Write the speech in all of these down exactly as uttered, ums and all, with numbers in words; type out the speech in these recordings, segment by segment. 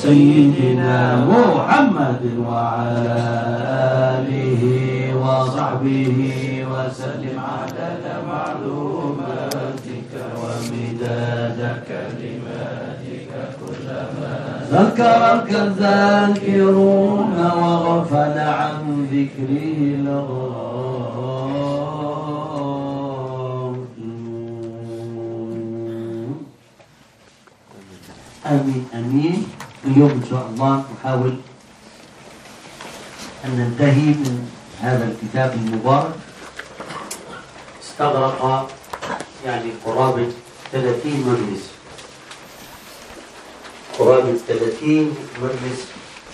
سيدنا محمد وعلى آله وصحبه وسلم عدد معلوماتك ومداد كلماتك كلما ذكرك الذاكرون وغفل عن ذكره الغافلون. آمين آمين. اليوم إن شاء الله نحاول أن ننتهي من هذا الكتاب المبارك. استغرق يعني قرابة ثلاثين مجلس، قرابة ثلاثين مجلس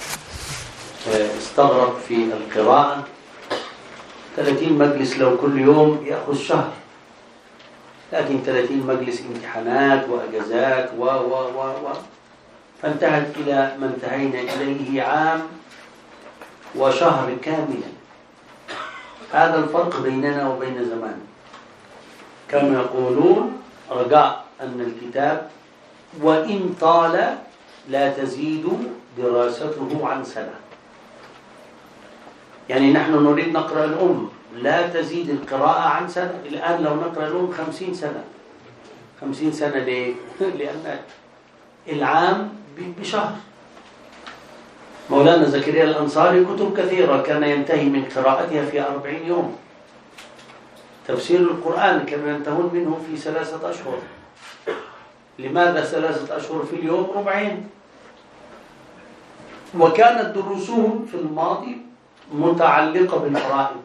استغرق في القراءة. ثلاثين مجلس لو كل يوم يأخذ شهر، لكن ثلاثين مجلس امتحانات وأجازات و و و و فانتهت إلى ما انتهينا إليه عام وشهر كاملا. هذا الفرق بيننا وبين زمان. كانوا يقولون رجاء أن الكتاب وإن طال لا تزيد دراسته عن سنة. يعني نحن نريد نقرأ الأم، لا تزيد القراءة عن سنة. الآن لو نقرأ الأم خمسين سنة. خمسين سنة ليه؟ لأن العام بشهر. مولانا زكريا الأنصاري كتب كثيرة كان ينتهي من قراءتها في أربعين يوم. تفسير القرآن كانوا ينتهون منه في ثلاثة أشهر. لماذا ثلاثة أشهر؟ في اليوم ربعين. وكانت دروسهم في الماضي متعلقة بالفرائض.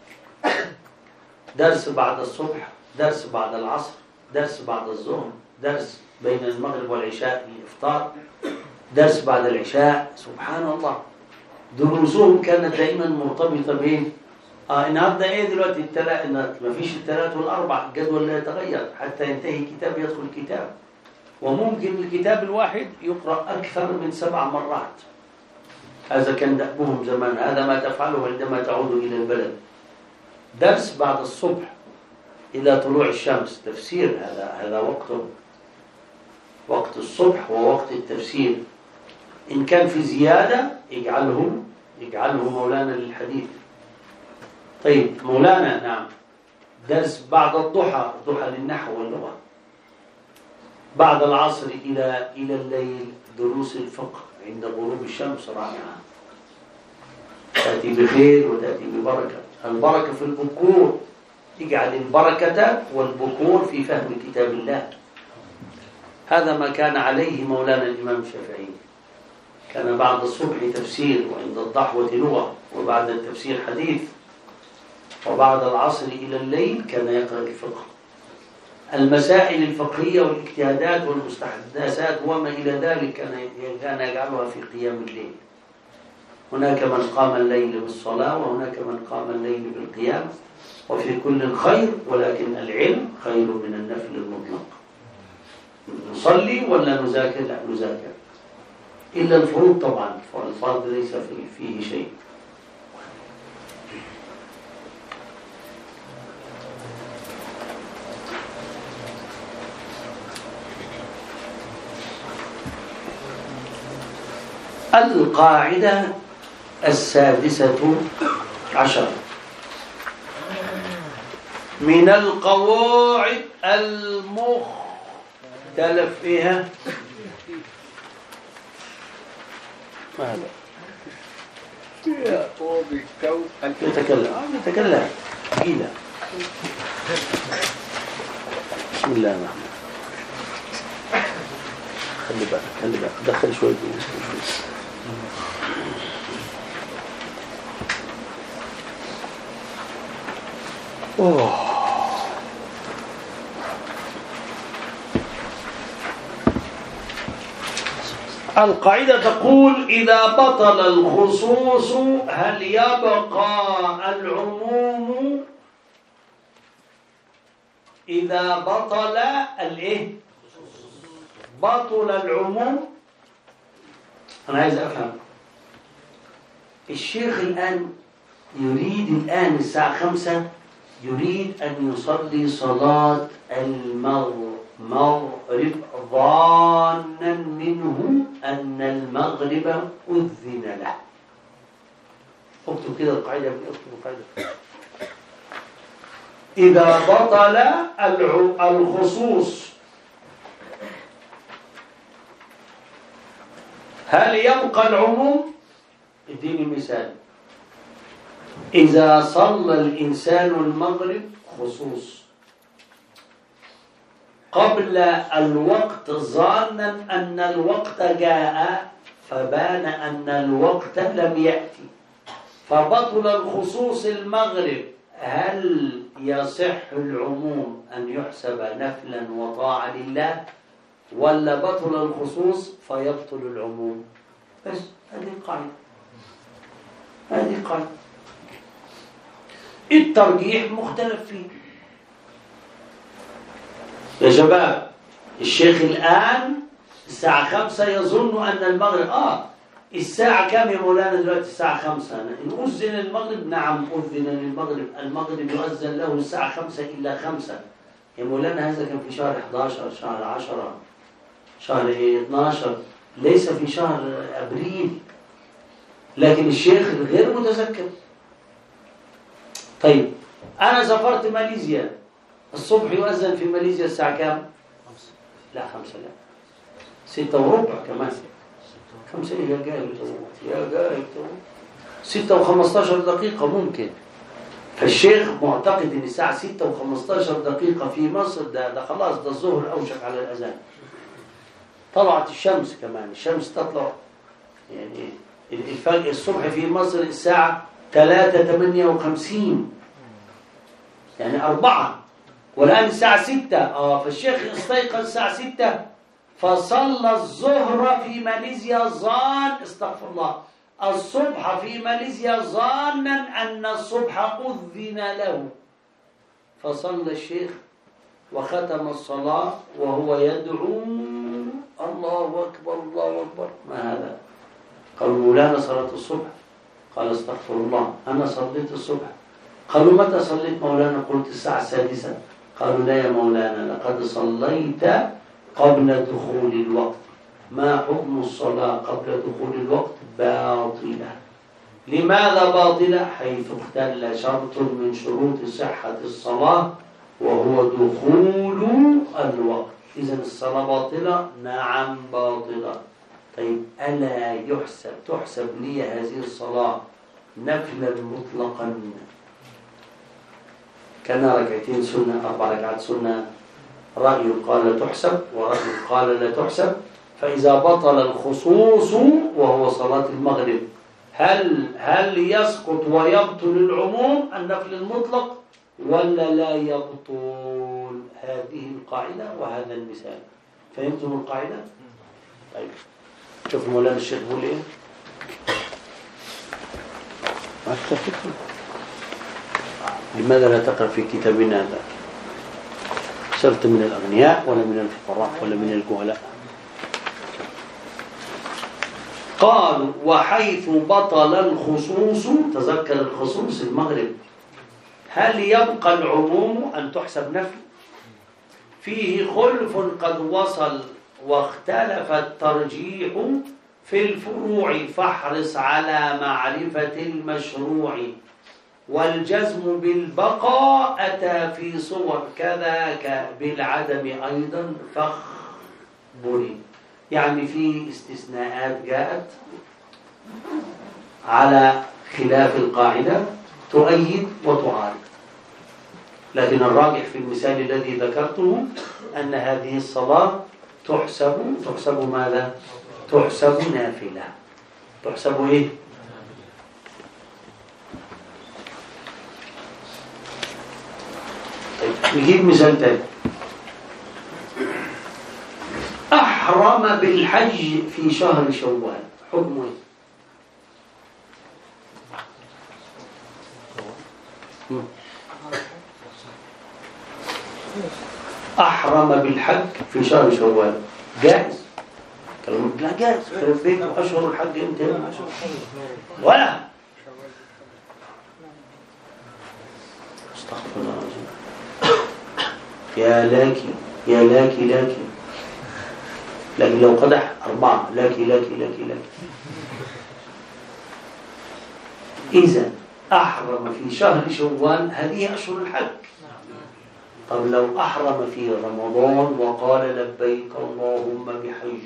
درس بعد الصبح، درس بعد العصر، درس بعد الظهر، درس بين المغرب والعشاء للإفطار، درس بعد العشاء. سبحان الله، دروسهم كانت دائما مرتبطة بين آه النهارده ايه دلوقتي الثلاث، ما فيش الثلاث والأربع، الجدول لا يتغير حتى ينتهي كتاب يدخل كتاب. وممكن الكتاب الواحد يقرأ أكثر من سبع مرات. هذا كان دأبهم زمان، هذا ما تفعله عندما تعود إلى البلد. درس بعد الصبح إلى طلوع الشمس تفسير، هذا هذا وقته، وقت الصبح ووقت التفسير. إن كان في زيادة يجعله يجعله مولانا للحديث. طيب مولانا نعم. درس بعد الضحى، الضحى للنحو واللغة. بعد العصر إلى إلى الليل دروس الفقه عند غروب الشمس رائعة، تأتي بخير وتأتي ببركة. البركة في البكور، اجعل البركة والبكور في فهم كتاب الله. هذا ما كان عليه مولانا الإمام الشافعي. كان بعد الصبح تفسير، وعند الضحوة لغة، وبعد التفسير حديث، وبعد العصر إلى الليل كان يقرأ الفقه. المسائل الفقهية والاجتهادات والمستحدثات وما إلى ذلك كان يجعلها في قيام الليل. هناك من قام الليل بالصلاة، وهناك من قام الليل بالقيام، وفي كل خير، ولكن العلم خير من النفل المطلق. نصلي ولا نذاكر؟ لا نذاكر، إلا الفروض طبعا، فالفرض ليس فيه شيء. القاعدة السادسة عشر من القواعد المختلف فيها. ماذا؟ يتكلم يتكلم إلى بسم الله الرحمن. خلي بالك خلي بالك دخل شوي. أوه. القاعدة تقول إذا بطل الخصوص هل يبقى العموم؟ إذا بطل الإيه؟ بطل العموم. أنا عايز أفهم. الشيخ الآن يريد الآن الساعة خمسة يريد أن يصلي صلاة المغرب ظانا منه أن المغرب أذن له. اكتب كده القاعدة، اكتب القاعدة. إذا بطل الخصوص هل يبقى العموم؟ اديني مثال. إذا صلى الإنسان المغرب خصوص قبل الوقت ظانا أن الوقت جاء فبان أن الوقت لم يأتي فبطل الخصوص المغرب، هل يصح العموم أن يحسب نفلا وطاعة لله، ولا بطل الخصوص فيبطل العموم؟ بس هذه القاعدة، هذه القاعدة. الترجيح مختلف فيه. يا شباب الشيخ الآن الساعة خمسة يظن أن المغرب آه الساعة كم يا مولانا دلوقتي؟ الساعة خمسة. إن أذن المغرب نعم أذن للمغرب، المغرب يؤذن له الساعة خمسة إلا خمسة. يا مولانا هذا كان في شهر إحدى عشر، شهر عشرة، شهر اثنا عشر، ليس في شهر أبريل. لكن الشيخ غير متذكر. طيب أنا سافرت ماليزيا، الصبح يؤذن في ماليزيا الساعة كم؟ لا خمسة، لا ستة وربع كمان. خمسة إيه يا جاي يا جاي ستة وخمستاشر دقيقة ممكن. فالشيخ معتقد إن الساعة ستة وخمستاشر دقيقة في مصر ده ده خلاص، ده الظهر أوشك على الأذان. طلعت الشمس كمان، الشمس تطلع يعني الفجر الصبح في مصر الساعة ثلاثة ثمانية وخمسين، يعني أربعة، والآن الساعة ستة. آه فالشيخ استيقظ الساعة ستة فصلى الظهر في ماليزيا ظان استغفر الله الصبح في ماليزيا ظانا أن الصبح أذن له، فصلى الشيخ وختم الصلاة وهو يدعو الله أكبر الله أكبر. ما هذا؟ قالوا مولانا صلاة الصبح. قال استغفر الله أنا صليت الصبح. قالوا متى صليت مولانا؟ قلت الساعة السادسة. قالوا لا يا مولانا لقد صليت قبل دخول الوقت. ما حكم الصلاة قبل دخول الوقت؟ باطلة. لماذا باطلة؟ حيث اختل شرط من شروط صحة الصلاة وهو دخول الوقت. إذن الصلاة باطلة؟ نعم باطلة. طيب ألا يحسب تحسب لي هذه الصلاة نفلا مطلقا كان ركعتين سنة، أربع ركعات سنة؟ رأي قال تحسب ورأي قال لا تحسب. فإذا بطل الخصوص وهو صلاة المغرب هل هل يسقط ويبطل العموم النفل المطلق ولا لا يبطل؟ هذه القاعدة وهذا المثال. فهمتم القاعدة؟ طيب شوف مولانا الشيخ بيقول ايه. لماذا لا تقرأ في كتابنا هذا؟ صرت من الأغنياء ولا من الفقراء ولا من الجهلاء؟ قال وحيث بطل الخصوص، تذكر الخصوص المغرب، هل يبقى العموم أن تحسب نفل؟ فيه خلف قد وصل واختلف الترجيح في الفروع فاحرص على معرفة المشروع، والجزم بالبقاء أتى في صور كذاك بالعدم أيضا فاخبري. يعني في استثناءات جاءت على خلاف القاعدة تؤيد وتعارض، لكن الراجح في المثال الذي ذكرته أن هذه الصلاة تحسب تحسب ماذا؟ تحسب نافلة. تحسب إيه؟ طيب نجيب مثال تاني. أحرم بالحج في شهر شوال، حكمه إيه؟ أحرم بالحج في شهر شوال جائز؟ كلام لا جائز. خرب بيت أشهر الحج امتى؟ ولا استغفر الله العظيم. يا لاكي يا لاكي لاكي لكن لو قدح أربعة لك لك لك لك. إذا أحرم في شهر شوال، هذه أشهر الحج. طب لو أحرم في رمضان وقال لبيك اللهم بحج،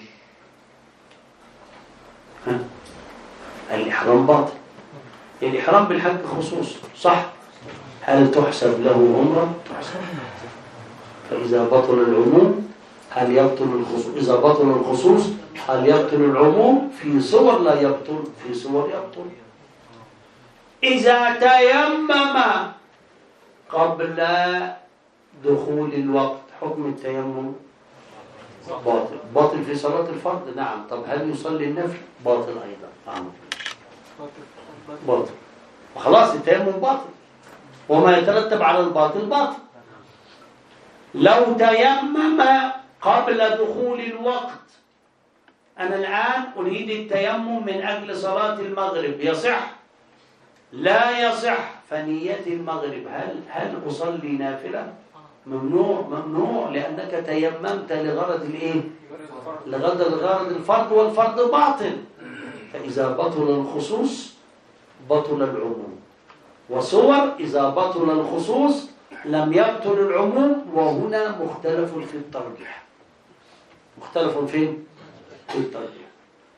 ها؟ الإحرام باطل. الإحرام بالحج خصوص، صح؟ هل تحسب له عمرة؟ تحسب. فإذا بطل العموم هل يبطل الخصوص؟ إذا بطل الخصوص هل يبطل العموم؟ في صور لا يبطل، في صور يبطل. إذا تيمم قبل دخول الوقت، حكم التيمم باطل. باطل في صلاة الفرض، نعم. طب هل يصلي النفل؟ باطل أيضا، نعم باطل. وخلاص التيمم باطل، وما يترتب على الباطل باطل. لو تيمم قبل دخول الوقت، أنا الآن أريد التيمم من أجل صلاة المغرب، يصح؟ لا يصح. فنية المغرب هل هل أصلي نافلة؟ ممنوع ممنوع، لأنك تيممت لغرض الإيه؟ لغرض لغرض الفرض، والفرض باطل. فإذا بطل الخصوص بطل العموم. وصور إذا بطل الخصوص لم يبطل العموم، وهنا مختلف في الترجيح. مختلف فين؟ في الترجيح.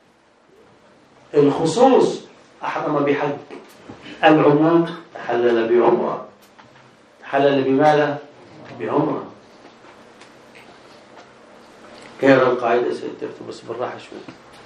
الخصوص أحرم بحج، العموم تحلل بعمرة. تحلل بماذا؟ بعمرة. كيف القاعدة سيدتكتب بس بالراحة شوي.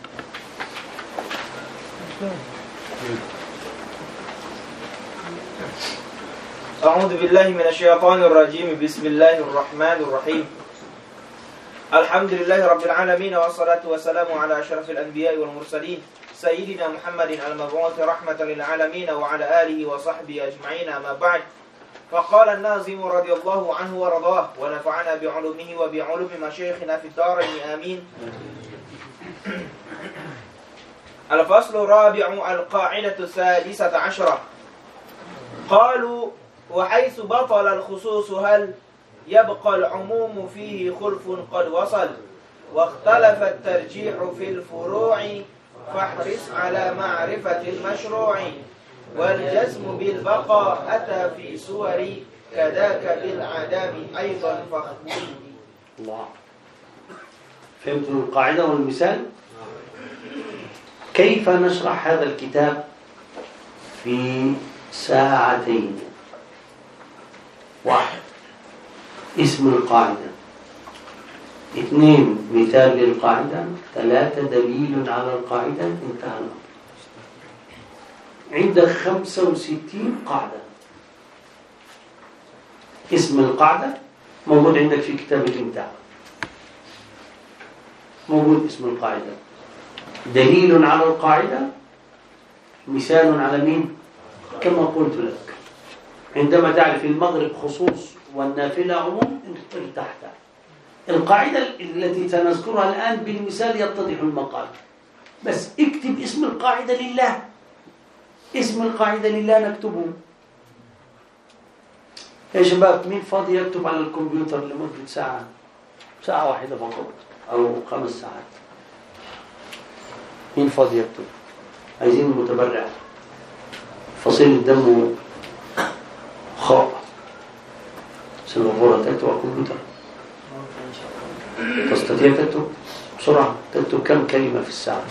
أعوذ بالله من الشيطان الرجيم. بسم الله الرحمن الرحيم. الحمد لله رب العالمين، والصلاة والسلام على أشرف الأنبياء والمرسلين سيدنا محمد المبعوث رحمة للعالمين وعلى آله وصحبه أجمعين. أما بعد، فقال الناظم رضي الله عنه ورضاه ونفعنا بعلومه وبعلوم مشايخنا في الدارين آمين. الفصل الرابع، القاعدة السادسة عشرة. قالوا: وحيث بطل الخصوص هل يبقى العموم فيه خلف قد وصل، واختلف الترجيح في الفروع، فاحرص على معرفة المشروع، والجزم بالبقاء أتى في سور، كذاك بالعدم أيضا فاخبر. الله. فهمتوا القاعدة والمثال؟ كيف نشرح هذا الكتاب في ساعتين؟ واحد، اسم القاعدة. اثنين، مثال للقاعدة. ثلاثة، دليل على القاعدة. انتهى الأمر. عندك خمسة وستين قاعدة. اسم القاعدة موجود عندك في كتاب الإمتاع، موجود اسم القاعدة. دليل على القاعدة، مثال على مين؟ كما قلت لك، عندما تعرف المغرب خصوص والنافلة عموم ارتحت. القاعدة التي سنذكرها الآن بالمثال يتضح المقال، بس اكتب اسم القاعدة لله. اسم القاعدة لله نكتبه. يا شباب، مين فاضي يكتب على الكمبيوتر لمدة ساعة، ساعة واحدة فقط أو خمس ساعات؟ مين فاضي يكتب؟ عايزين متبرع. فصيل الدم خاء سنغورة تكتب على الكمبيوتر. تستطيع تكتب بسرعة؟ تكتب كم كلمة في الساعة؟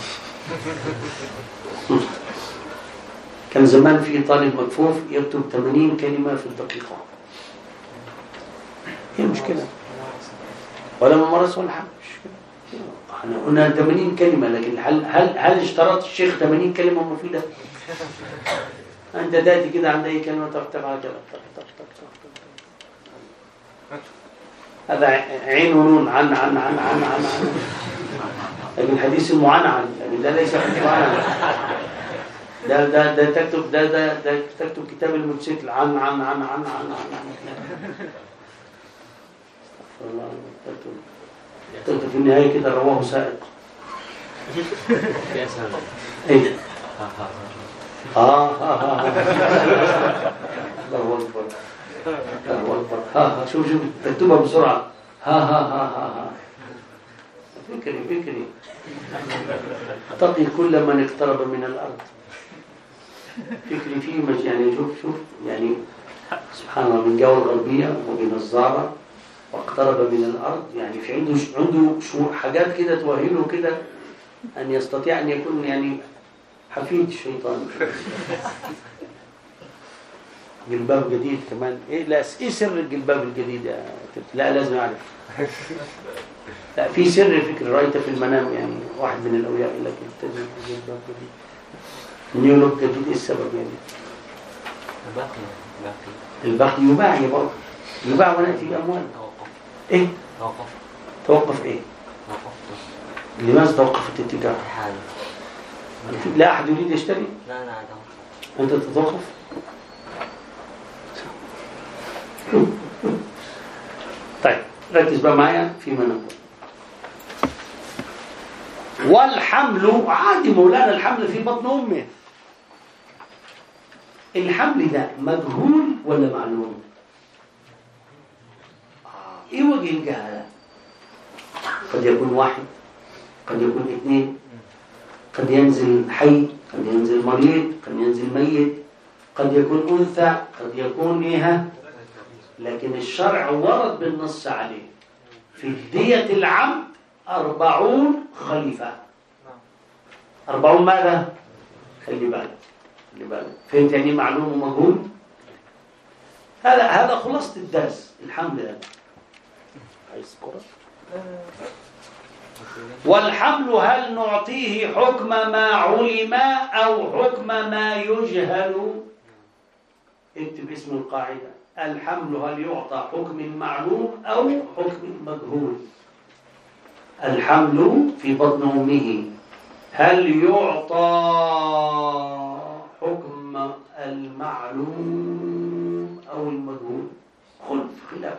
كان زمان في طالب مكفوف يكتب ثمانين كلمة في الدقيقة. هي مشكلة، ولا ممارسة ولا حاجة. احنا قلنا ثمانين كلمة، لكن هل هل هل اشترط الشيخ ثمانين كلمة مفيدة؟ انت تاتي كده عند اي كلمة تكتب على كده. هذا عين ونون، عن عن عن عن عن عن لكن الحديث المعنعن، لكن ده ليس معنعن. ده ده ده تكتب ده ده ده تكتب كتاب الموتوسيكل عن عن عن عن عن عن والله تكتب تكتب في النهاية كده رواه سائق. يا سلام. ايه اه ها ها الله اكبر الله اكبر. ها ها شوف شوف تكتبها بسرعة. ها ها ها ها ها فكري فكري تقي كل من اقترب من الأرض. فكري فيه مش يعني شوف شوف يعني سبحان الله، من جو الغربية وبنظارة واقترب من الأرض، يعني في عنده عنده شو حاجات كده توهله كده أن يستطيع أن يكون يعني حفيد الشيطان. جلباب جديد كمان. إيه لا إيه سر الجلباب الجديد يا تبت؟ لا لازم أعرف. لا في سر فكر رأيته في المنام، يعني واحد من الأولياء يقول لك التزم جلباب جديد نيولوج جديد. إيه السبب يعني؟ الباقي الباقي يباع يباع يباع ونأتي بأموال. إيه؟ توقف توقف إيه؟ توقف لماذا توقفت التجارة؟ حال. لا أحد يريد يشتري؟ لا لا أنت تتوقف؟ طيب ركز بقى معايا فيما نقول. والحمل عادي مولانا، الحمل في بطن أمه. الحمل ده مجهول ولا معلوم؟ آه. ايه وجه الجهالة؟ قد يكون واحد، قد يكون اثنين، قد ينزل حي، قد ينزل مريض، قد ينزل ميت، قد يكون أنثى، قد يكون إيه. لكن الشرع ورد بالنص عليه في الدية العمد أربعون خليفة. أربعون ماذا؟ خلي بالك خلي بالك. فهمت يعني معلوم ومجهول؟ هذا هذا خلاصة الدرس. الحمد لله. عايز كرة؟ والحمل هل نعطيه حكم ما علم أو حكم ما يجهل؟ اكتب اسم القاعدة. الحمل هل يعطى حكم معلوم أو حكم مجهول؟ الحمل في بطن أمه هل يعطى حكم المعلوم أو المجهول؟ خلف خلاف.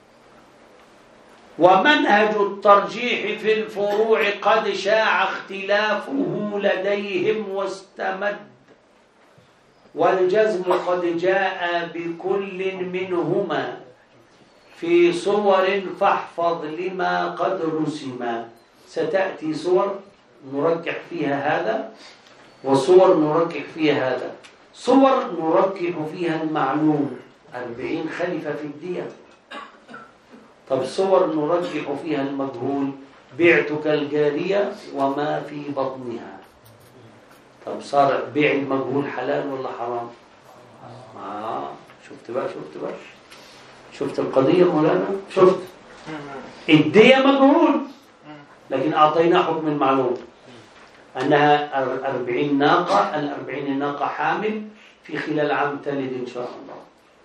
ومنهج الترجيح في الفروع قد شاع اختلافه لديهم واستمد، والجزم قد جاء بكل منهما في صور فاحفظ لما قد رسم. ستأتي صور نرجح فيها هذا وصور نرجح فيها هذا. صور نرجح فيها المعلوم أربعين خليفة في الدية. طب صور نرجح فيها المجهول بعتك الجارية وما في بطنها. طب صار بيع المجهول حلال ولا حرام؟ آه شفت بقى شفت بقى شفت القضية مولانا. شفت الدية مجهول لكن أعطينا حكم المعلوم أنها أربعين ناقة. الأربعين الناقة حامل في خلال عام تلد إن شاء الله.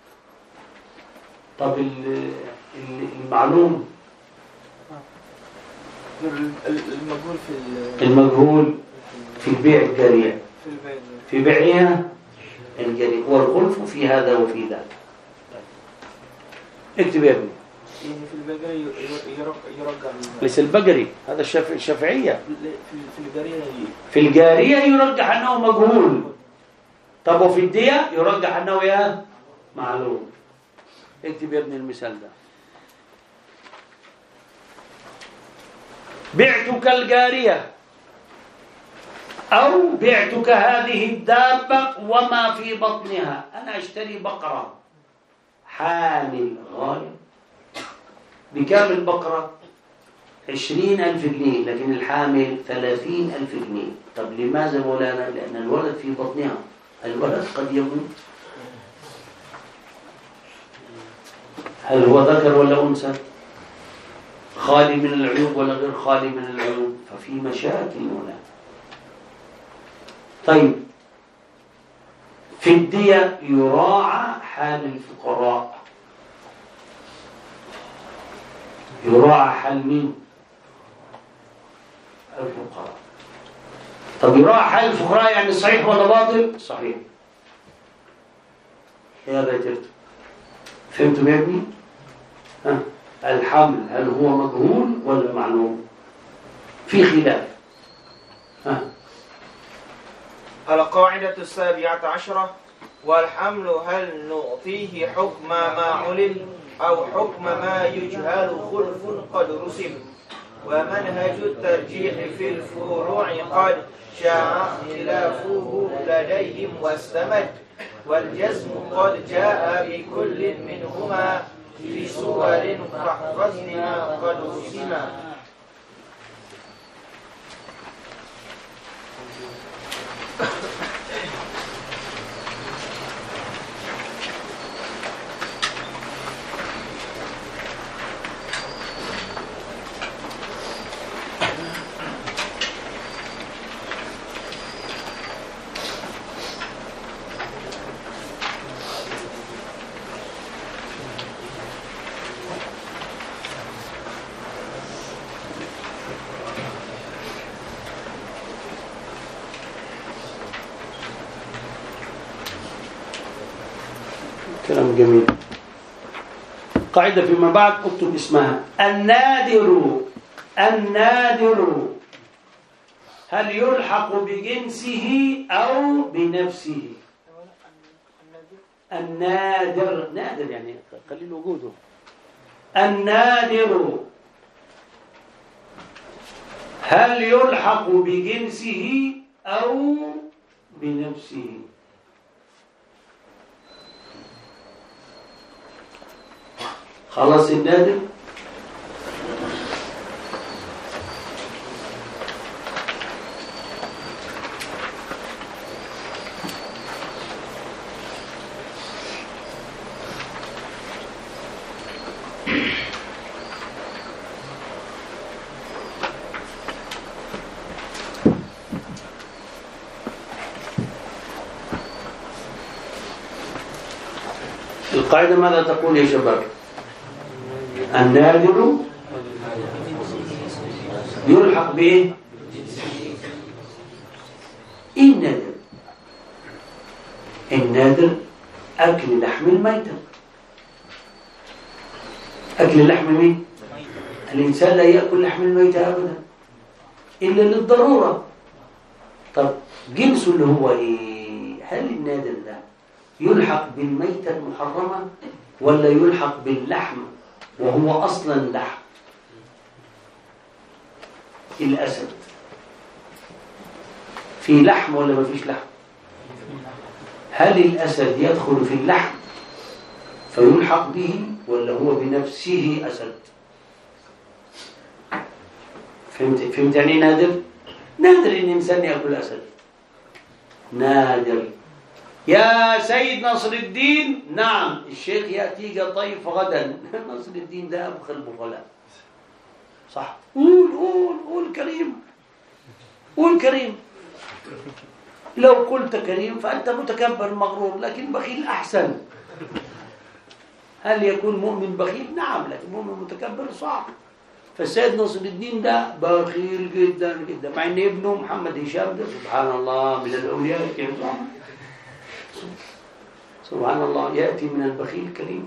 طب المعلوم المجهول في المجهول في بيع الجارية في البيع في بيعها الجارية. والخلف في هذا وفي ذاك. اكتب يا ابني. يعني في البقري يرجع ليس البقري هذا الشافعية الشافعية في الجارية في الجارية يرجح أنه مجهول. طب وفي الدية يرجح أنه يا معلوم. اكتب يا ابني المثال ده. بعتك الجارية أو بعتك هذه الدابة وما في بطنها. أنا أشتري بقرة حامل غالب. بكام البقرة؟ عشرين ألف جنيه لكن الحامل ثلاثين ألف جنيه. طب لماذا مولانا؟ لأن الولد في بطنها. الولد قد يموت. هل هو ذكر ولا أنثى؟ خالي من العيوب ولا غير خالي من العيوب؟ ففي مشاكل هنا. طيب في الدية يراعى حال الفقراء. يراعى حال مين؟ الفقراء. طب يراعى حال الفقراء يعني صحيح ولا باطل؟ صحيح. يا ريترت فهمتم يا ابني؟ ها الحمل هل هو مجهول ولا معلوم؟ في خلاف. ها القاعدة السابعة عشرة. والحمل هل نعطيه حكم ما علم أو حكم ما يجهل خلف قد رسم. ومنهج الترجيح في الفروع قد شاع اختلافه لديهم واستمد والجزم قد جاء بكل منهما في صور فاحفظنا قد رسما. كلام جميل. قاعدة فيما بعد اكتب اسمها النادر. النادر هل يلحق بجنسه أو بنفسه؟ النادر نادر يعني قليل وجوده. النادر هل يلحق بجنسه أو بنفسه؟ خلاص النادر القاعدة ماذا تقول يا شباب؟ النادر يلحق بإيه؟ النادر النادر أكل لحم الميتة. أكل لحم مين؟ الإنسان لا يأكل لحم الميتة أبدا إلا للضرورة. طب جنسه اللي هو إيه؟ هل النادر ده يلحق بالميتة المحرمة ولا يلحق باللحم وهو أصلا لحم؟ الأسد في لحم ولا ما فيش لحم؟ هل الأسد يدخل في اللحم فيلحق به ولا هو بنفسه أسد؟ فهمت فهمت يعني نادر؟ نادر إن إنسان يأكل أسد نادر. يا سيد نصر الدين نعم الشيخ يأتيك طيف غدا. نصر الدين ده أبخل بخلاء صح. قول قول قول كريم قول كريم. لو قلت كريم فأنت متكبر مغرور لكن بخيل أحسن. هل يكون مؤمن بخيل؟ نعم لكن مؤمن متكبر صعب. فالسيد نصر الدين ده بخيل جدا جدا مع ان ابنه محمد هشام ده سبحان الله من الأولياء الكرام سبحان الله يأتي من البخيل كريم.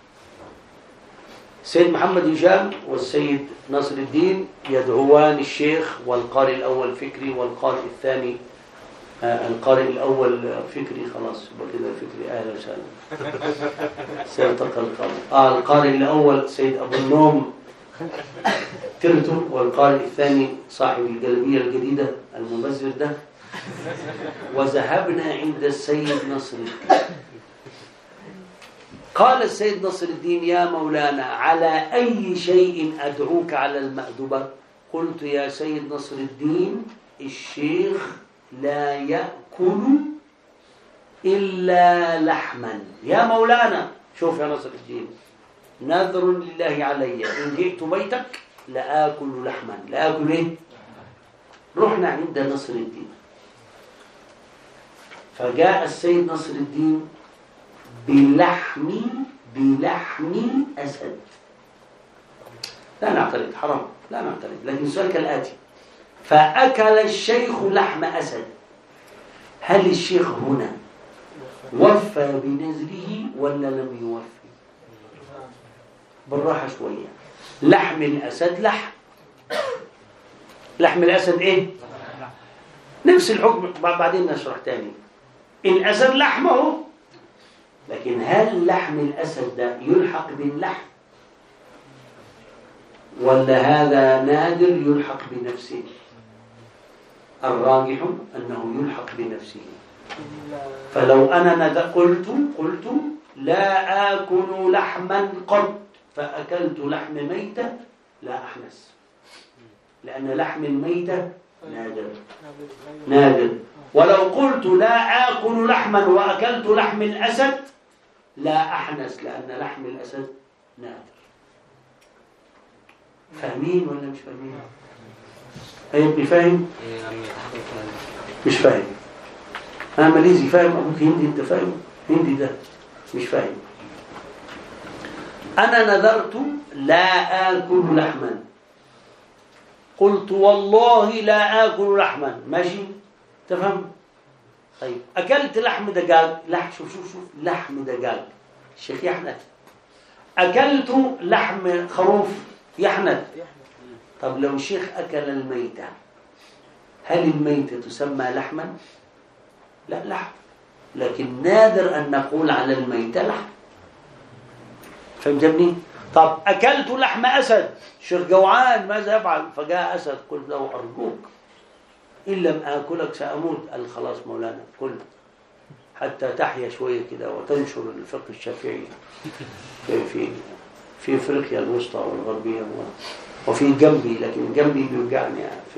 السيد محمد هشام والسيد نصر الدين يدعوان الشيخ والقارئ الأول فكري والقارئ الثاني آه القارئ الأول فكري خلاص كده فكري أهلا وسهلا سيلتقى القارئ آه القارئ الأول سيد أبو النوم ترتو والقارئ الثاني صاحب الجلبية الجديدة المبذر ده. وذهبنا عند السيد نصر الدين. قال السيد نصر الدين يا مولانا على أي شيء أدعوك على المأدبة؟ قلت يا سيد نصر الدين الشيخ لا يأكل إلا لحما. يا مولانا شوف يا نصر الدين نذر لله علي إن جئت بيتك لآكل لحما. لآكل إيه؟ رحنا عند نصر الدين فجاء السيد نصر الدين بلحم بلحم أسد. لا نعترض حرام لا نعترض لكن السؤال كالآتي فأكل الشيخ لحم أسد هل الشيخ هنا وفى بنذره ولا لم يوفي؟ بالراحة شوية. لحم الأسد لحم لحم الأسد إيه؟ نفس الحكم بعدين نشرح تاني. الأسد لحمه لكن هل لحم الأسد ده يلحق باللحم ولا هذا نادر يلحق بنفسه؟ الراجح أنه يلحق بنفسه. فلو أنا قلت قلت لا آكل لحما قط فأكلت لحم ميتة لا أحنس، لأن لحم الميتة نادر نادر. ولو قلت لا آكل لحما وأكلت لحم الأسد لا أحنس، لأن لحم الأسد نادر. فاهمين ولا مش فاهمين؟ أي ابني فاهم؟ مش فاهم. أنا ماليزي فاهم، أبوك هندي أنت فاهم؟ هندي ده مش فاهم. أنا نذرت لا آكل لحما، قلت والله لا آكل لحما، ماشي؟ تفهم؟ طيب أكلت لحم دجاج، لحم شوف شوف شوف لحم دجاج الشيخ يحنث، أكلت لحم خروف يحنث. طب لو الشيخ أكل الميتة، هل الميتة تسمى لحما؟ لا لحم، لكن نادر أن نقول على الميتة لحم. فهمتني؟ طب أكلت لحم أسد، الشيخ جوعان ماذا يفعل؟ فجاء أسد، قلت له أرجوك إن لم آكلك سأموت. قال خلاص مولانا كل حتى تحيا شوية كده وتنشر الفقه الشافعي في في في أفريقيا الوسطى والغربية وفي جنبي، لكن جنبي بيوجعني في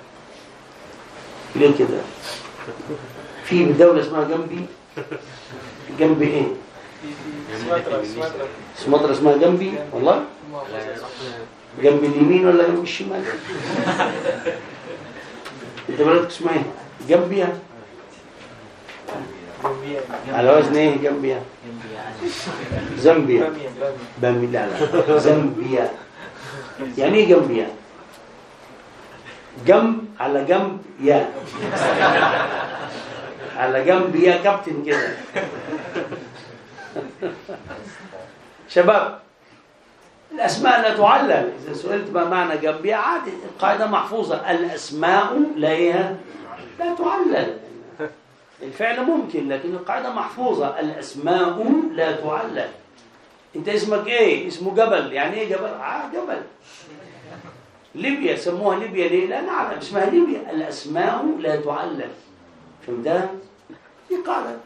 ليه كده؟ في دولة اسمها جنبي، جنبي إيه؟ سمطرة اسمها جنبي والله؟ جنب اليمين ولا جنب الشمال؟ انت بلدك اسمها ايه؟ جنبيا؟ على وزن ايه جنبيا؟ زنبيا. بامي لا لا زنبيا. يعني ايه جنبيا؟ جنب على جنب يا على جنب يا كابتن كده. شباب الأسماء لا تعلل. إذا سئلت ما معنى جنبية عادي، القاعدة محفوظة، الأسماء لا إيه؟ لا تعلل. الفعل ممكن لكن القاعدة محفوظة، الأسماء لا تعلل. أنت اسمك إيه؟ اسمه جبل، يعني إيه جبل؟ آه جبل. ليبيا سموها ليبيا ليه؟ لا نعلم اسمها ليبيا. الأسماء لا تعلل. فهمتها؟ دي قاعدة.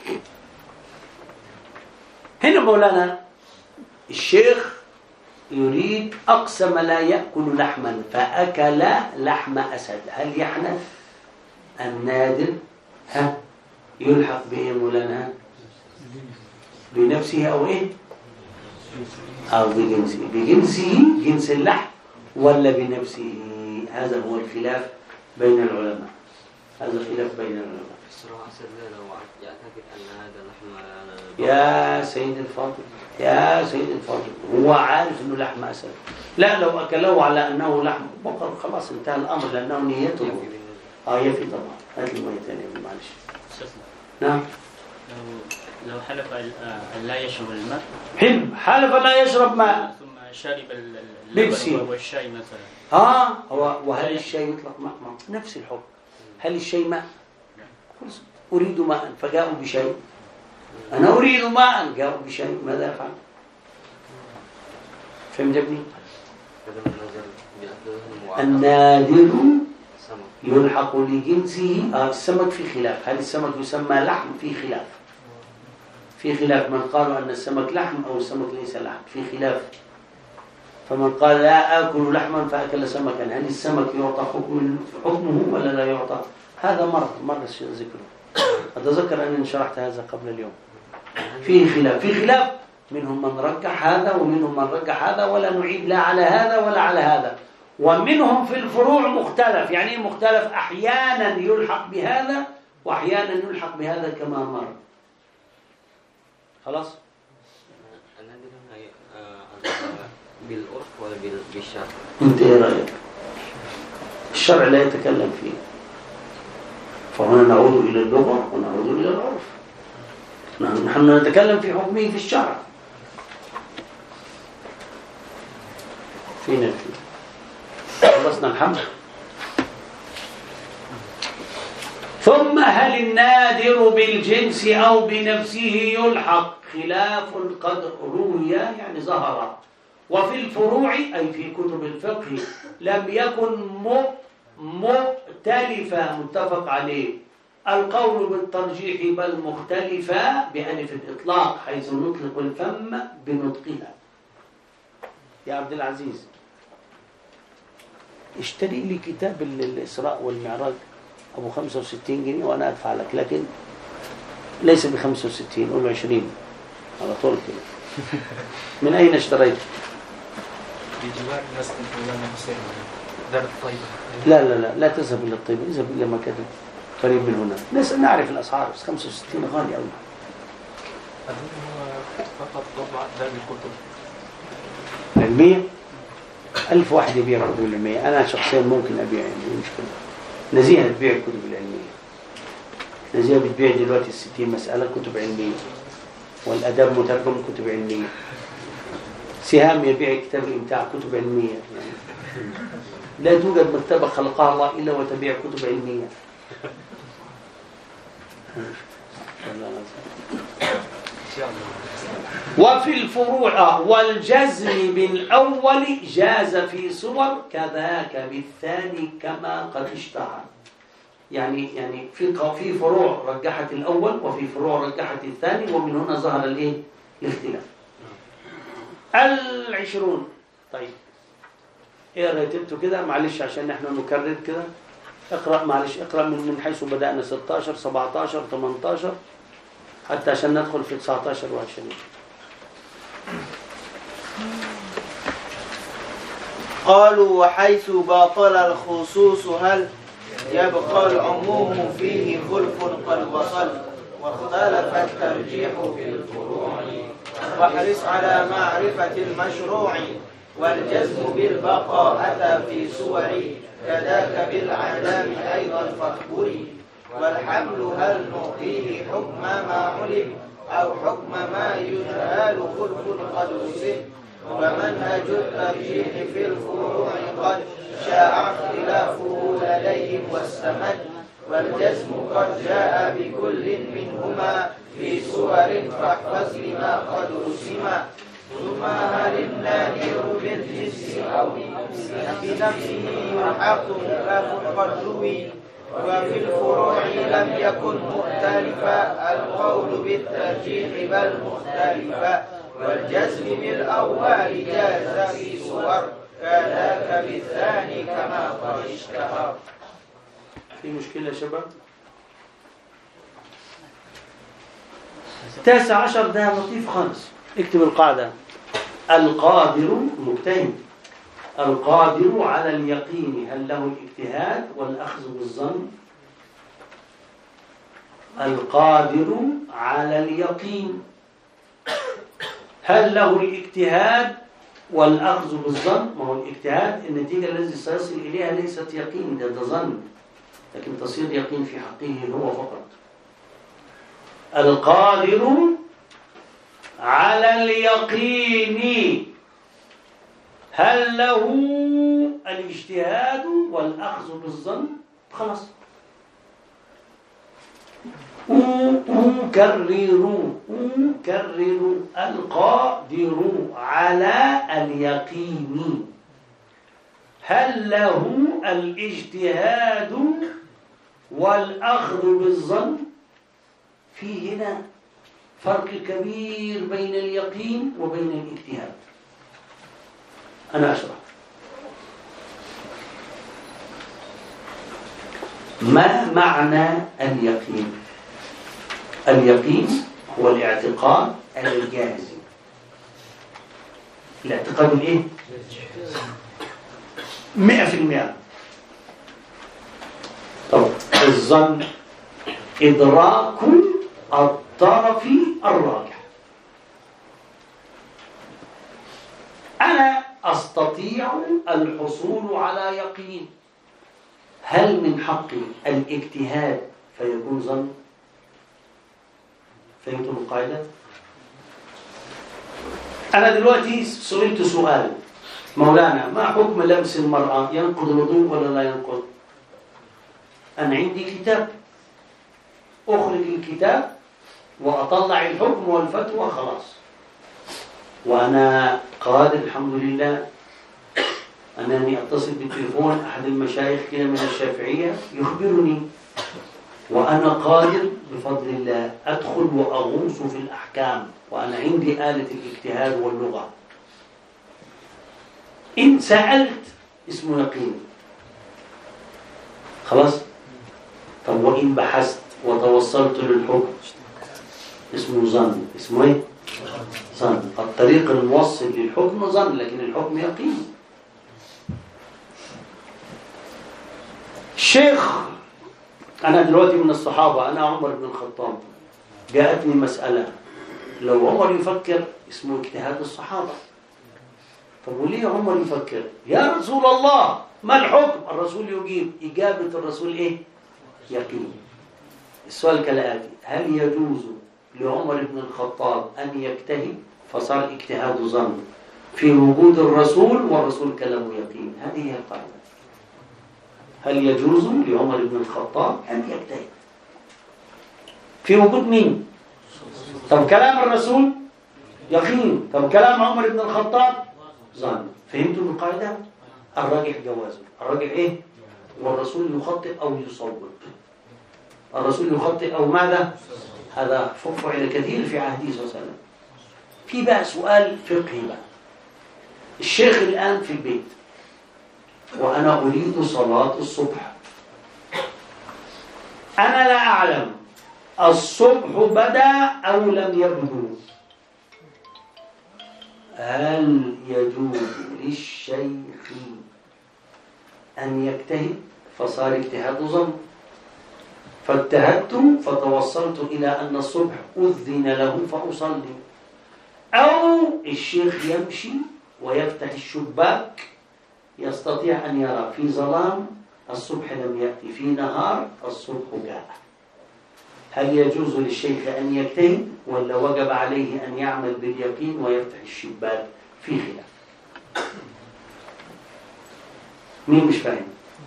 هنا مولانا الشيخ يريد أقسم لا يأكل لحما فأكل لحم أسد، هل يحنث النادر؟ ها يلحق به مولانا بنفسه أو إيه؟ أو بجنسه، بجنسه جنس اللحم ولا بنفسه؟ هذا هو الخلاف بين العلماء، هذا خلاف بين العلماء. يعتقد أن هذا لحم يا سيد الفاضل يا سيد الفاضل هو عارف انه لحم اسد، لا لو اكلوه على انه لحم بقر خلاص انتهى الامر، لانه نيته اه يفي طبعا. هات لي ميه ثانيه معلش. نعم. لو لو حلف ان لا يشرب الماء، حلو، حلف لا يشرب ماء ثم شرب اللبن والشاي مثلا، ها هو وهل الشاي يطلق ماء؟ نفس الحكم. هل الشاي ماء؟ اريد ماء فجاءوا بشيء، أنا أريد ماء جاءوا بشيء، ماذا أفعل؟ فهمت ابني؟ النادر يلحق لجنسه. آه السمك في خلاف، هل السمك يسمى لحم؟ في خلاف، في خلاف. من قالوا أن السمك لحم أو السمك ليس لحم في خلاف. فمن قال لا آكل لحما فأكل سمكا، هل السمك يعطى حكم حكمه ولا لا يعطى؟ هذا مر مر ذكره، أتذكر أنني شرحت هذا قبل اليوم. في خلاف، في خلاف منهم من رجح هذا ومنهم من رجح هذا، ولا نعيب لا على هذا ولا على هذا. ومنهم في الفروع مختلف، يعني مختلف أحيانا يلحق بهذا وأحيانا يلحق بهذا كما مر. خلاص؟ بالعرف ولا بالشرع؟ أنت إيه رأيك؟ الشرع لا يتكلم فيه، فهنا نعود إلى اللغة ونعود إلى العرف. نحن نتكلم في حكمه في الشرع. فينا فيه خلصنا الحمد. ثم هل النادر بالجنس أو بنفسه يلحق؟ خلاف قد روي يعني ظهر، وفي الفروع أي في كتب الفقه لم يكن مختلفة متفق عليه القول بالترجيح بل مختلفة بألف الإطلاق حيث نطلق الفم بنطقها. يا عبد العزيز اشتري لي كتاب الإسراء والمعراج أبو خمسة وستين جنيه وأنا أدفع لك، لكن ليس ب خمسة وستين، قول عشرين على طول كده. من أين اشتريت؟ بجوار مسكن مولانا حسين دار الطيبة. لا لا لا لا تذهب إلى الطيبة، اذهب إلى مكان قريب من هنا. لسه نعرف الأسعار، بس خمسة وستين غالي أوي. أظن هو فقط طبع دار الكتب علمية. ألف واحد يبيع كتب العلمية، أنا شخصيا ممكن أبيع، يعني مشكلة. نزيهة تبيع الكتب العلمية، نزيهة بتبيع دلوقتي الستين مسألة كتب علمية، والأدب مترجم كتب علمية. سهام يبيع كتاب الإمتاع كتب علمية، يعني لا توجد مكتبة خلقها الله إلا وتبيع كتب علمية. وفي الفروع والجزم بالأول جاز في صور كذاك بالثاني كما قد اشتهر. يعني يعني في في فروع رجحت الأول وفي فروع رجحت الثاني، ومن هنا ظهر الايه الاختلاف. العشرون. طيب ايه رتبته كده؟ معلش عشان احنا نكرر كده. اقرأ معلش، اقرأ من من حيث بدأنا ستة عشر سبعة عشر ثمانية عشر حتى عشان ندخل في تسعة عشر وعشرين. قالوا وحيث باطل الخصوص هل يبقى العموم فيه خلف قد وصل واختلف الترجيح في الفروع واحرص على معرفة المشروع والجزم بالبقاء أتى في صور كذاك بالعدام أيضا فاخبري والحمل هل نعطيه حكم ما علم أو حكم ما يجهل خلف قد وصف ومنهج الترجيح في الفروع قد شاع اختلافه لديهم واستمد والجزم قد جاء بكل منهما في صور فاحفظ لما قد رسم ثم هل النادر بالجنس أو بنفسه يلحق خلاف قد روي وفي الفروع لم يكن مختلفا القول بالترجيح بل مختلفا والجزم بالأول جاز في صور كذاك بالثاني كما قد اشتهر. في مشكلة يا شباب؟ تاسع عشر ده لطيف خالص. اكتب القاعدة: القادر مجتهد، القادر على اليقين هل له الاجتهاد والأخذ بالظن؟ القادر على اليقين هل له الاجتهاد والأخذ بالظن؟ ما هو الاجتهاد النتيجة التي سيصل إليها ليست يقين، ده ده ظن، لكن تصير يقين في حقه هو فقط. القادر على اليقين هل له الاجتهاد والأخذ بالظن؟ خلاص. أكرر أكرر القادر على اليقين هل له الاجتهاد والأخذ بالظن؟ في هنا فرق كبير بين اليقين وبين الاجتهاد. أنا أشرح. ما معنى اليقين؟ اليقين هو الاعتقاد الجازم. الاعتقاد الايه؟ مئة في المئة. طب الظن إدراك الطرف الراجح. أنا أستطيع الحصول على يقين، هل من حقي الاجتهاد فيكون ظن؟ فهمتم القاعدة؟ أنا دلوقتي سئلت سؤال: مولانا ما حكم لمس المرأة؟ ينقض الوضوء ولا لا ينقض؟ أنا عندي كتاب، أخرج الكتاب وأطلع الحكم والفتوى، خلاص. وأنا قادر الحمد لله أنني أتصل بالتليفون أحد المشايخ كده من الشافعية يخبرني، وأنا قادر بفضل الله أدخل وأغوص في الأحكام، وأنا عندي آلة الاجتهاد واللغة. إن سألت اسمه يقين، خلاص. طب وإن بحثت وتوصلت للحكم اسمه ظن. اسمه إيه؟ ظن. الطريق الموصل للحكم ظن، لكن الحكم يقين. الشيخ، أنا دلوقتي من الصحابة، أنا عمر بن الخطاب، جاءتني مسألة، لو عمر يفكر اسمه اجتهاد الصحابة. طب وليه عمر يفكر؟ يا رسول الله ما الحكم؟ الرسول يجيب، إجابة الرسول إيه؟ يقين. السؤال كالآتي: هل يجوز لعمر بن الخطاب أن يجتهد فصار اجتهاد ظن في وجود الرسول والرسول كلامه يقين؟ هذه هي القاعدة. هل يجوز لعمر بن الخطاب أن يجتهد في وجود مين؟ طب كلام الرسول يقين، طب كلام عمر بن الخطاب ظن. فهمتوا القاعدة؟ الراجح جوازه. الراجح إيه؟ والرسول يخطئ أو يصوب. الرسول يخطئ أو ماذا؟ هذا فعل كثير في عهده صلى الله عليه وسلم. في بقى سؤال فقهي بقى. الشيخ الآن في البيت وأنا أريد صلاة الصبح، أنا لا أعلم الصبح بدأ أو لم يبدو. هل يجوز للشيخ أن يجتهد فصار اجتهاد ظن؟ فاجتهدت فتوصلت إلى أن الصبح أذن له فأصلي، أو الشيخ يمشي ويفتح الشباك يستطيع أن يرى في ظلام الصبح لم يأتي، في نهار الصبح جاء. هل يجوز للشيخ أن يجتهد ولا وجب عليه أن يعمل باليقين ويفتح الشباك؟ في خلاف. مين مش فاهم؟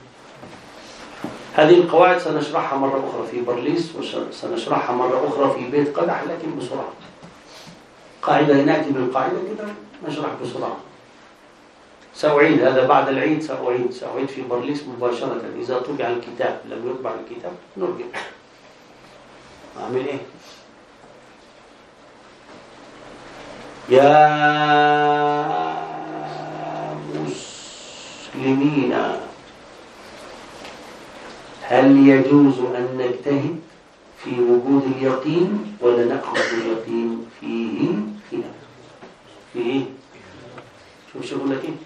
هذه القواعد سنشرحها مرة أخرى في برليس، وسنشرحها مرة أخرى في بيت قدح، لكن بسرعة. قاعدة نأتي بالقاعدة كده نشرح بسرعة. سأعيد هذا بعد العيد، سأعيد سأعيد في برليس مباشرة. إذا طبع الكتاب، لم يطبع الكتاب نرجع. أعمل إيه؟ يا مسلمين، هل يجوز أن نجتهد في وجود اليقين ولا نأخذ اليقين؟ فيه خلاف. فيه شوف شوف لك إيه؟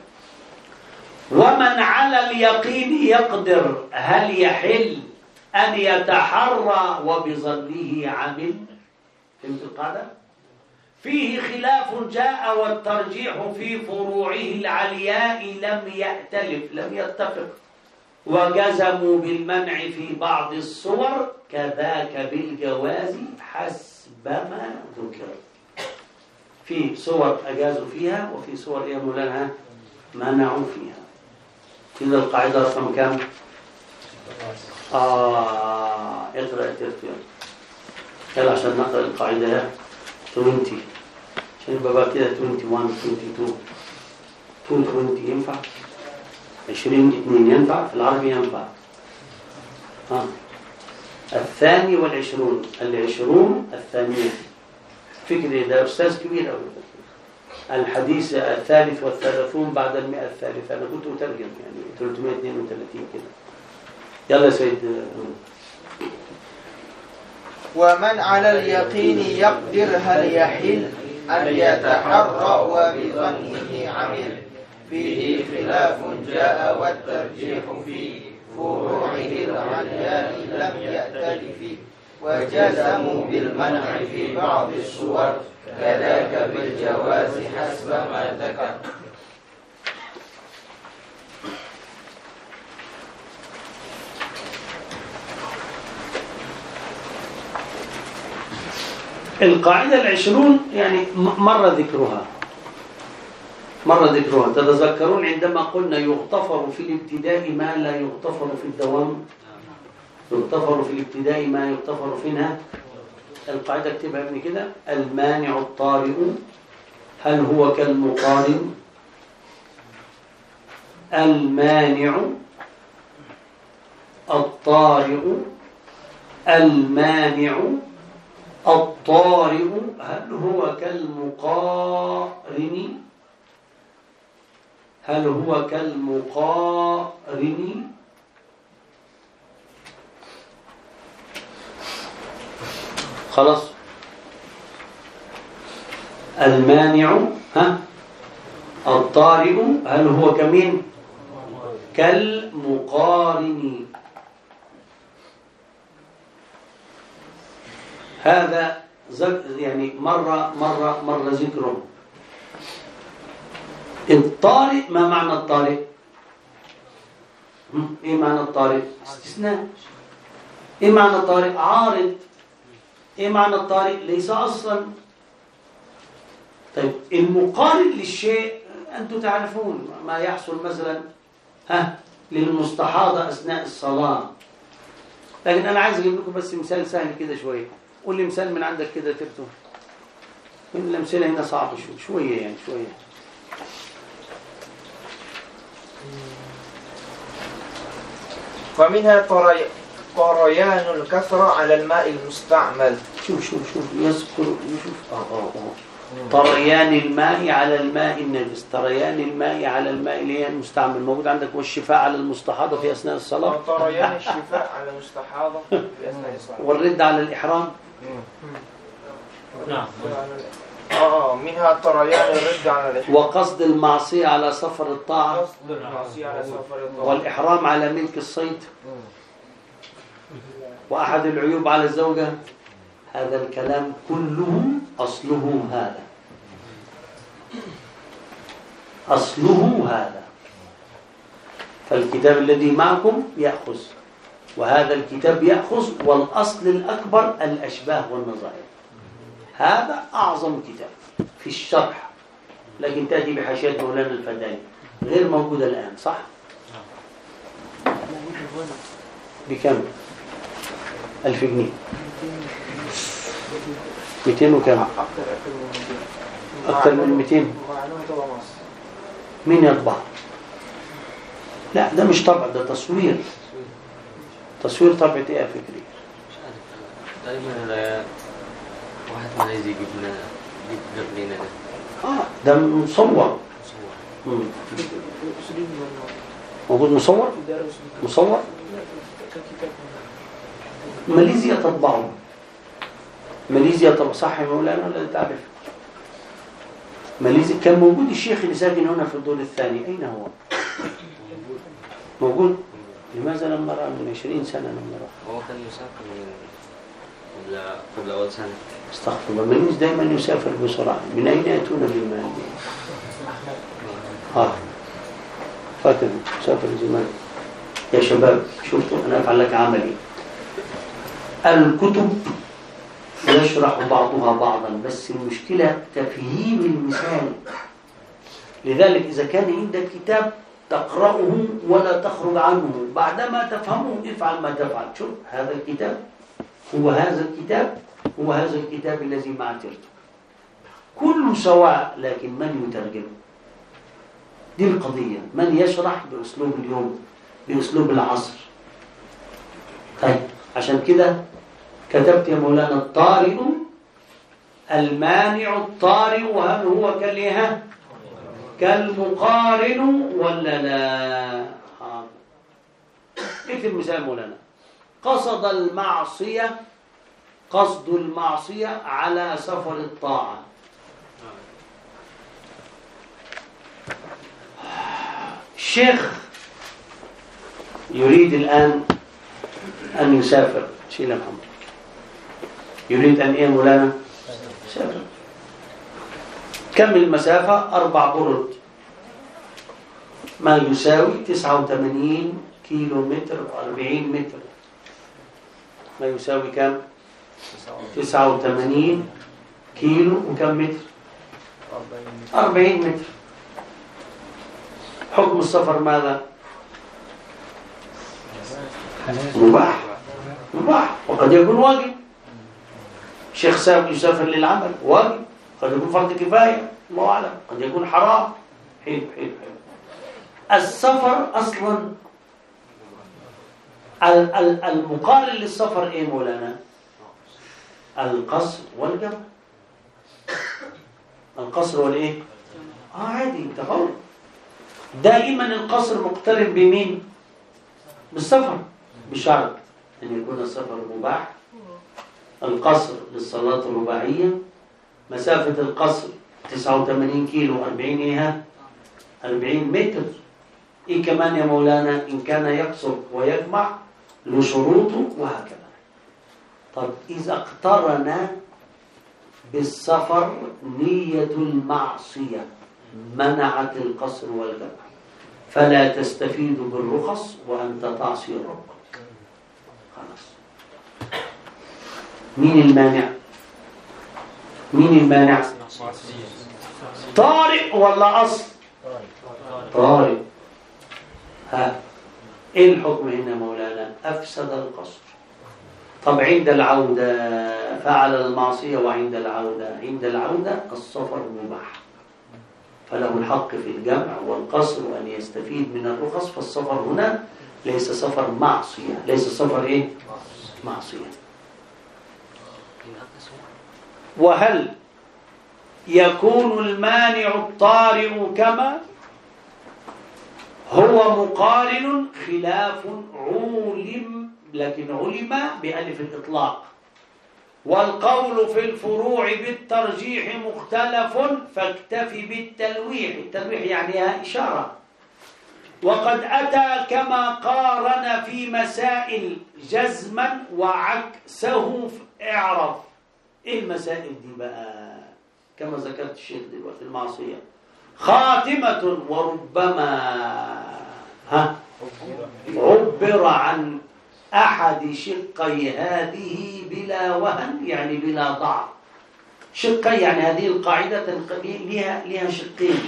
ومن على اليقين يقدر، هل يحل أن يتحرى وبظنه عمل؟ فهمت القاعدة؟ فيه خلاف جاء والترجيح في فروعه العلياء لم يأتلف، لم يتفق، وجزموا بالمنع في بعض الصور، كذاك بالجواز حسب ما ذكر. في صور أجازوا فيها وفي صور يا مولانا منعوا فيها. كذا القاعدة رقم كام؟ آه اقرأ ترتيب يلا عشان نقرأ القاعدة عشرين، عشان يبقى كده واحد وعشرين اثنين وعشرين اثنين وعشرين ينفع؟ عشرين اثنين ينفع؟ في العربي ينفع. ها الثاني والعشرون، العشرون الثانية. فكري ده أستاذ كبير أوي. الحديث الثالث والثلاثون بعد المئة الثالثة. أنا كنت أترجم يعني ثلاثمائة واثنين وثلاثين كده. يلا سيد. ومن على اليقين يقدر، هل يحل أن يتحرى وبظنه عمل؟ فيه خلاف جاء والترجيح في فروعه العلياء لم يأتلف، وجزموا بالمنع في بعض الصور، كذاك بالجواز حسب ما ذكر. القاعدة العشرون يعني مر ذكرها مر ذكرها تتذكرون عندما قلنا يغتفر في الابتداء ما لا يغتفر في الدوام؟ يغتفر في الابتداء ما يغتفر في النهاية. القاعدة اكتبها ابني كده: المانع الطارئ هل هو كالمقارن؟ المانع، الطارئ، المانع، الطارئ. هل هو كالمقارن؟ هل هو كالمقارن؟ خلاص. المانع، ها، الطارئ. هل هو كمين؟ كالمقارن. هذا يعني مرة مرة مرة ذكره. الطارئ، ما معنى الطارئ؟ ايه معنى الطارئ؟ استثناء. ايه معنى الطارئ؟ عارض. ايه معنى الطارئ؟ ليس اصلا. طيب المقارن للشيء انتم تعرفون ما يحصل مثلا ها للمستحاضة اثناء الصلاة، لكن انا عايز اجيب لكم بس مثال سهل كده شويه. قول لي مثال من عندك كده تبتو. الامثله هنا صعبه شويه شويه يعني شويه. ومنها طري... طريان الكثرة على الماء المستعمل. شوف شوف شوف يذكر يشوف اه اه اه طريان الماء على الماء النجس. طريان الماء على الماء اللي هي المستعمل موجود عندك، والشفاء على المستحاضة في أثناء الصلاة. وطريان الشفاء على المستحاضة في أثناء الصلاة. والرد على الإحرام. نعم. اه منها طريان الرد على الإحرام. وقصد المعصية على سفر الطاعة. قصد المعصية على سفر الطاعة. والإحرام على ملك الصيد. وأحد العيوب على الزوجة. هذا الكلام كله أصله هذا، أصله هذا. فالكتاب الذي معكم يأخذ، وهذا الكتاب يأخذ، والأصل الأكبر الأشباه والنظائر. هذا أعظم كتاب في الشرح، لكن تأتي بحاشية مولانا الفداني غير موجودة الآن، صح؟ بكم؟ ألف جنيه. مئتين وكم؟ أكثر من مئتين. مين يطبع؟ لا ده مش طبع، ده تصوير. تصوير طبعة ايه يا فكري؟ تقريبا واحد ماليزي جبنا جاب لنا ده. اه ده مصور. مصور. موجود مصور؟ مصور؟ ماليزيا تطبعه. ماليزيا طبعا صح يا مولانا ولا تعرف؟ ماليزيا كان موجود الشيخ اللي ساكن هنا في الدور الثاني، أين هو؟ موجود؟ لماذا لم نرى من عشرين سنة لم نرى؟ هو كان مسافر من قبل قبل أول سنة. استغفر الله. ماليزيا دائما يسافر بسرعة. من أين يأتون بالمال؟ آه فاكر مسافر زمان. يا شباب شفتوا أنا أفعل لك عملي. الكتب يشرح بعضها بعضا، بس المشكلة تفهيم المثال. لذلك إذا كان عندك كتاب تقرأه ولا تخرج عنه، بعدما تفهمه افعل ما تفعل. شوف هذا الكتاب هو هذا الكتاب هو هذا الكتاب الذي مع ترته، كله سواء، لكن من يترجمه؟ دي القضية. من يشرح بأسلوب اليوم، بأسلوب العصر. طيب عشان كده كتبت يا مولانا الطارئ المانع الطارئ. وهل هو كالإيه؟ كالمقارن ولا لا؟ اكتب مثال مولانا. قصد المعصية، قصد المعصية على سفر الطاعة. الشيخ يريد الآن أن يسافر. شيل يا محمد. يريد أن إيه مولانا؟ سافر. كم المسافة؟ أربع برد، ما يساوي تسعة وثمانين كيلو متر وأربعين متر. ما يساوي كم؟ تسعة وثمانين كيلو وكم متر؟ أربعين متر. حكم السفر ماذا؟ مباح. مباح، وقد يكون واجب. شيخ سامي يسافر للعمل، واجب. قد يكون فرض كفاية. الله أعلم، قد يكون حرام. حلو حلو حلو. السفر أصلا المقارن للسفر إيه مولانا؟ القصر والجمع. القصر والإيه؟ آه عادي تفضل. دائما القصر مقترن بمين؟ بالسفر، بشرط أن يكون السفر مباح. القصر للصلاة الرباعية مسافة القصر تسعة وثمانين كيلو، أربعين إيه؟ أربعين متر. إيه كمان يا مولانا؟ إن كان يقصر ويجمع له شروطه وهكذا. طب إذا اقترن بالسفر نية المعصية منعت القصر والجمع، فلا تستفيد بالرخص وأنت تعصي ربك. خلاص. مين المانع؟ مين المانع؟ طارئ ولا أصل؟ طارئ. ها إيه الحكم هنا مولانا؟ أفسد القصر. طب عند العودة فعل المعصية، وعند العودة عند العودة السفر مباح، فله الحق في الجمع والقصر وأن يستفيد من الرخص. فالسفر هنا ليس سفر معصية، ليس سفر إيه؟ معصية. وهل يكون المانع الطارئ كما هو مقارن؟ خلاف علم، لكن علم بألف الإطلاق. والقول في الفروع بالترجيح مختلف، فاكتفي بالتلويح. التلويح يعني إشارة. وقد أتى كما قارن في مسائل جزما وعكسه اعرف. إيه المسائل دي بقى؟ كما ذكرت الشيخ دلوقتي، المعصية خاتمة وربما ها عبر عن أحد شقي هذه بلا وهن، يعني بلا ضعف. شقي يعني هذه القاعدة لها لها شقين،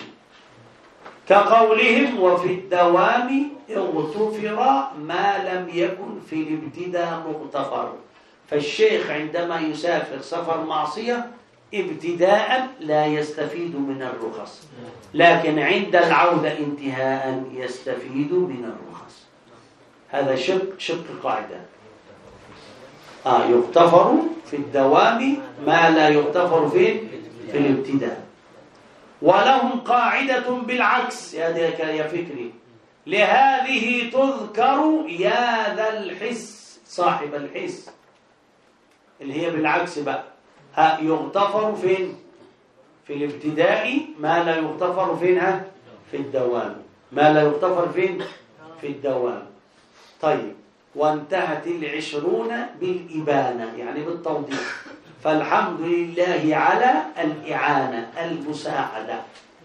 كقولهم وفي الدوام اغتفر ما لم يكن في الابتداء مغتفر. فالشيخ عندما يسافر سفر معصية ابتداء لا يستفيد من الرخص، لكن عند العودة انتهاء يستفيد من الرخص. هذا شق شق قاعدة. آه يغتفر في الدوام ما لا يغتفر في في الابتداء. ولهم قاعدة بالعكس، هذا يا فكري، لهذه تذكر يا ذا الحس، صاحب الحس، اللي هي بالعكس بقى. ها يغتفر فين؟ في الابتداء ما لا يغتفر فينها في الدوام، ما لا يغتفر فين؟ في الدوام. طيب، وانتهت العشرون بالإبانة يعني بالتوضيح. فالحمد لله على الإعانة المساعدة.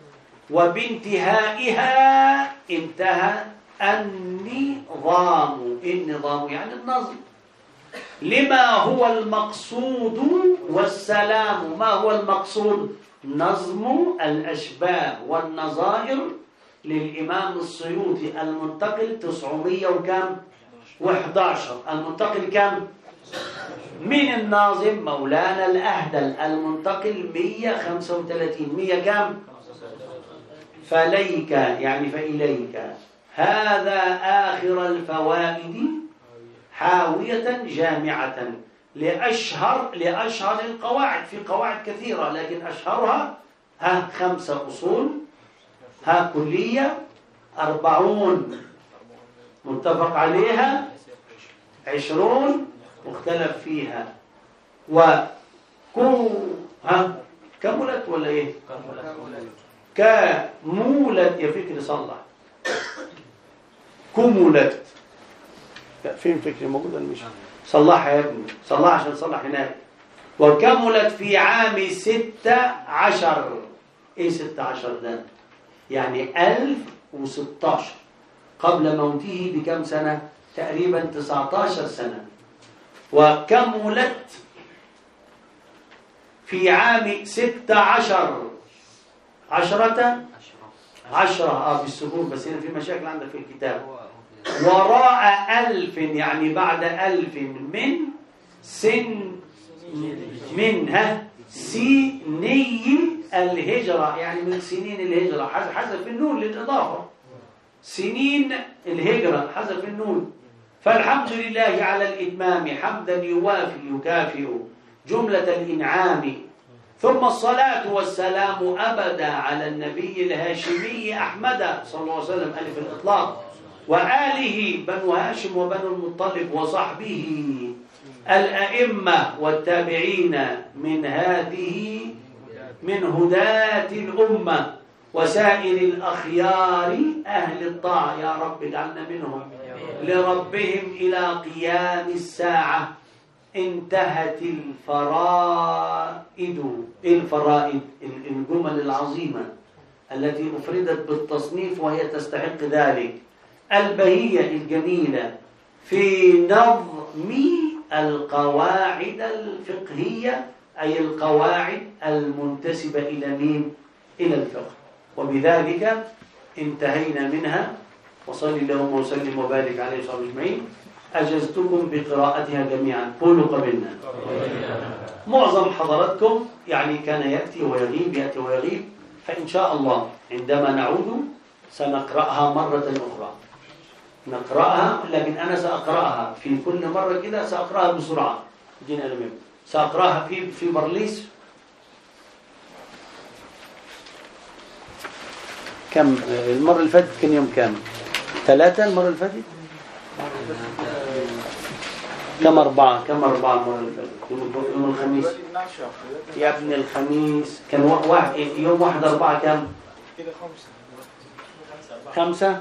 وبانتهائها انتهى النظام. النظام يعني النظم، لما هو المقصود والسلام. ما هو المقصود؟ نظم الأشباه والنظائر للإمام السيوطي المنتقل تسعمية وكم؟ واحد عشر. المنتقل كم؟ من الناظم مولانا الأهدل المنتقل مية وخمسة وثلاثين. مية كم؟ فليك يعني فإليك. هذا آخر الفوائد حاوية جامعة لأشهر لأشهر القواعد. في قواعد كثيرة لكن أشهرها ها خمسة أصول، ها كلية، أربعون متفق عليها، عشرون مختلف فيها، وكو ها كملت ولا إيه؟ كمولت يا فكري صلح. كملت فين فكري موجودة مش صلحها يا ابني، صلحها عشان صلح هناك. وكملت في عام ستة عشر. ايه ستة عشر ده؟ يعني ألف وستاشر، قبل موته بكم سنة؟ تقريبا تسعة عشر سنة. وكملت في عام ستة عشر عشرة عشرة اه بالسكون، بس هنا في مشاكل عندك في الكتاب. وراء ألف يعني بعد ألف من سن منها سيني الهجرة، يعني من سنين الهجرة، حذف النون للإضافة. سنين الهجرة حذف النون. فالحمد لله على الإتمام حمدا يوافي يكافئ جملة الإنعام، ثم الصلاة والسلام أبدا على النبي الهاشمي أحمد صلى الله عليه وسلم ألف الإطلاق، وآله بنو هاشم وبنو المطلب وصحبه الأئمة والتابعين من هذه من هداة الأمة وسائر الأخيار أهل الطاعة. يا رب اجعلنا منهم لربهم إلى قيام الساعة. انتهت الفرائد الفرائد الجمل العظيمة التي أفردت بالتصنيف وهي تستحق ذلك، البهية الجميلة في نظم القواعد الفقهية، أي القواعد المنتسبة إلى مين؟ إلى الفقه. وبذلك انتهينا منها. وصلي اللهم وسلم وبارك عليه وصحبه أجمعين. أجزتكم بقراءتها جميعا، قولوا قبلنا. معظم حضراتكم يعني كان يأتي ويغيب يأتي ويغيب، فإن شاء الله عندما نعود سنقرأها مرة أخرى، نقرأها، لكن أنا سأقرأها في كل مرة كده، سأقرأها بسرعة. جينا لمن سأقرأها في في برليس. كم المرة اللي فاتت؟ كان يوم كام؟ ثلاثة المرة اللي فاتت؟ كم أربعة؟ كم أربعة المرة اللي فاتت؟ يوم الخميس يا ابن الخميس كان واحد، يوم واحد أربعة كم؟ خمسة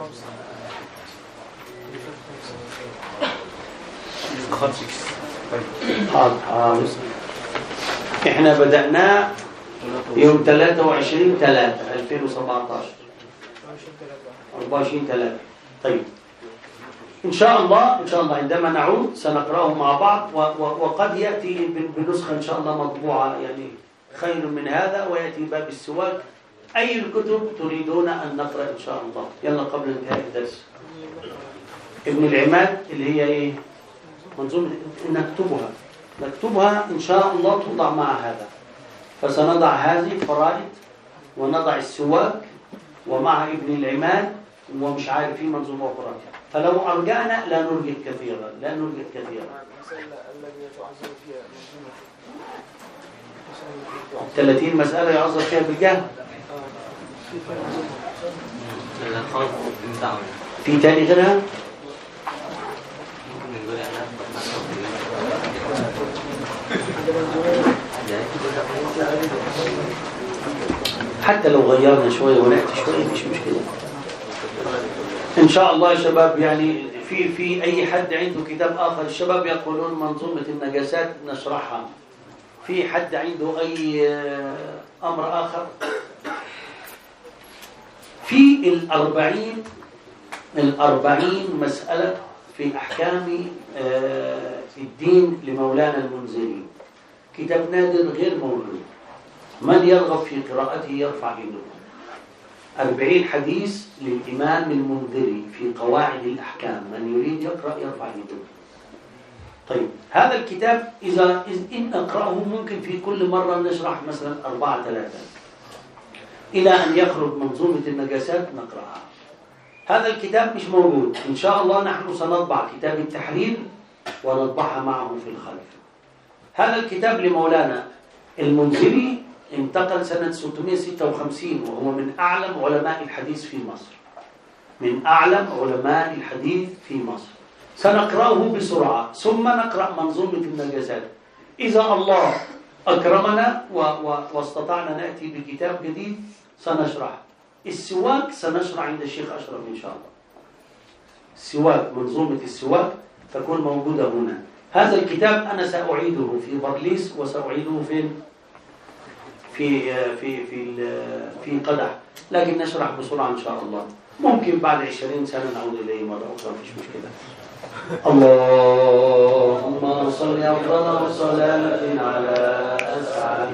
خمسة حاضر حاضر. احنا بدأنا يوم ثلاثة وعشرين ثلاثة ألفين وسبعة عشر أربعة وعشرين ثلاثة. طيب إن شاء الله إن شاء الله عندما نعود سنقرأه مع بعض، وقد يأتي بنسخة إن شاء الله مطبوعة يعني خير من هذا، ويأتي باب السواك. أي الكتب تريدون أن نقرأ إن شاء الله؟ يلا قبل انتهاء الدرس. ابن العماد اللي هي إيه؟ منظومة نكتبها نكتبها إن شاء الله توضع مع هذا. فسنضع هذه الفرائض ونضع السواك ومع ابن العماد، ومش عارف في منظومة أخرى. فلو أرجعنا لا نرجع كثيرا لا نرجع كثيرا ثلاثين مسألة يعذر فيها بالجهل. في تاني غيرها؟ حتى لو غيرنا شوية ونأتي شوية مش مشكلة إن شاء الله يا شباب. يعني في في أي حد عنده كتاب آخر؟ الشباب يقولون منظومة النجاسات نشرحها. في حد عنده أي أمر آخر؟ في الأربعين الأربعين مسألة في أحكام الدين لمولانا المنذري، كتاب نادر غير موجود. من يرغب في قراءته يرفع يده. أربعين حديث للإمام المنذري في قواعد الأحكام، من يريد يقرأ يرفع يده. طيب هذا الكتاب إذا إن أقرأه ممكن في كل مرة نشرح مثلا أربعة ثلاثة إلى أن يخرج منظومة النجاسات نقرأها. هذا الكتاب مش موجود. إن شاء الله نحن سنطبع كتاب التحرير ونطبعها معه في الخلف. هذا الكتاب لمولانا المنذري انتقل سنة ستمائة وستة وخمسين، وهو من أعلم علماء الحديث في مصر من أعلم علماء الحديث في مصر. سنقرأه بسرعة ثم نقرأ منظومة النجاسات. إذا الله أكرمنا و و واستطعنا نأتي بكتاب جديد سنشرح. السواك سنشرح عند الشيخ أشرف إن شاء الله. السواك منظومة السواك تكون موجودة هنا. هذا الكتاب أنا سأعيده في برليس وسأعيده فين؟ في في في في قدح، لكن نشرح بسرعة إن شاء الله. ممكن بعد عشرين سنة نعود إليه مرة أخرى، مفيش مشكلة. اللهم صل أفضل صلاة على أسعد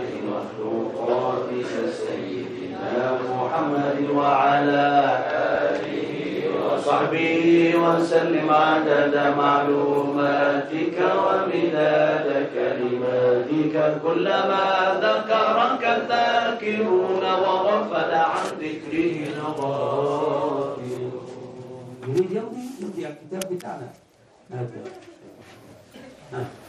مخلوقاتك سيدنا محمد وعلى آله وصحبه وصحبه وسلم عدد معلوماتك ومداد كلماتك كلما ذكرك الذاكرون وغفل عن ذكره الغافلون. Ini dia, ini dia kitab kita. Nah,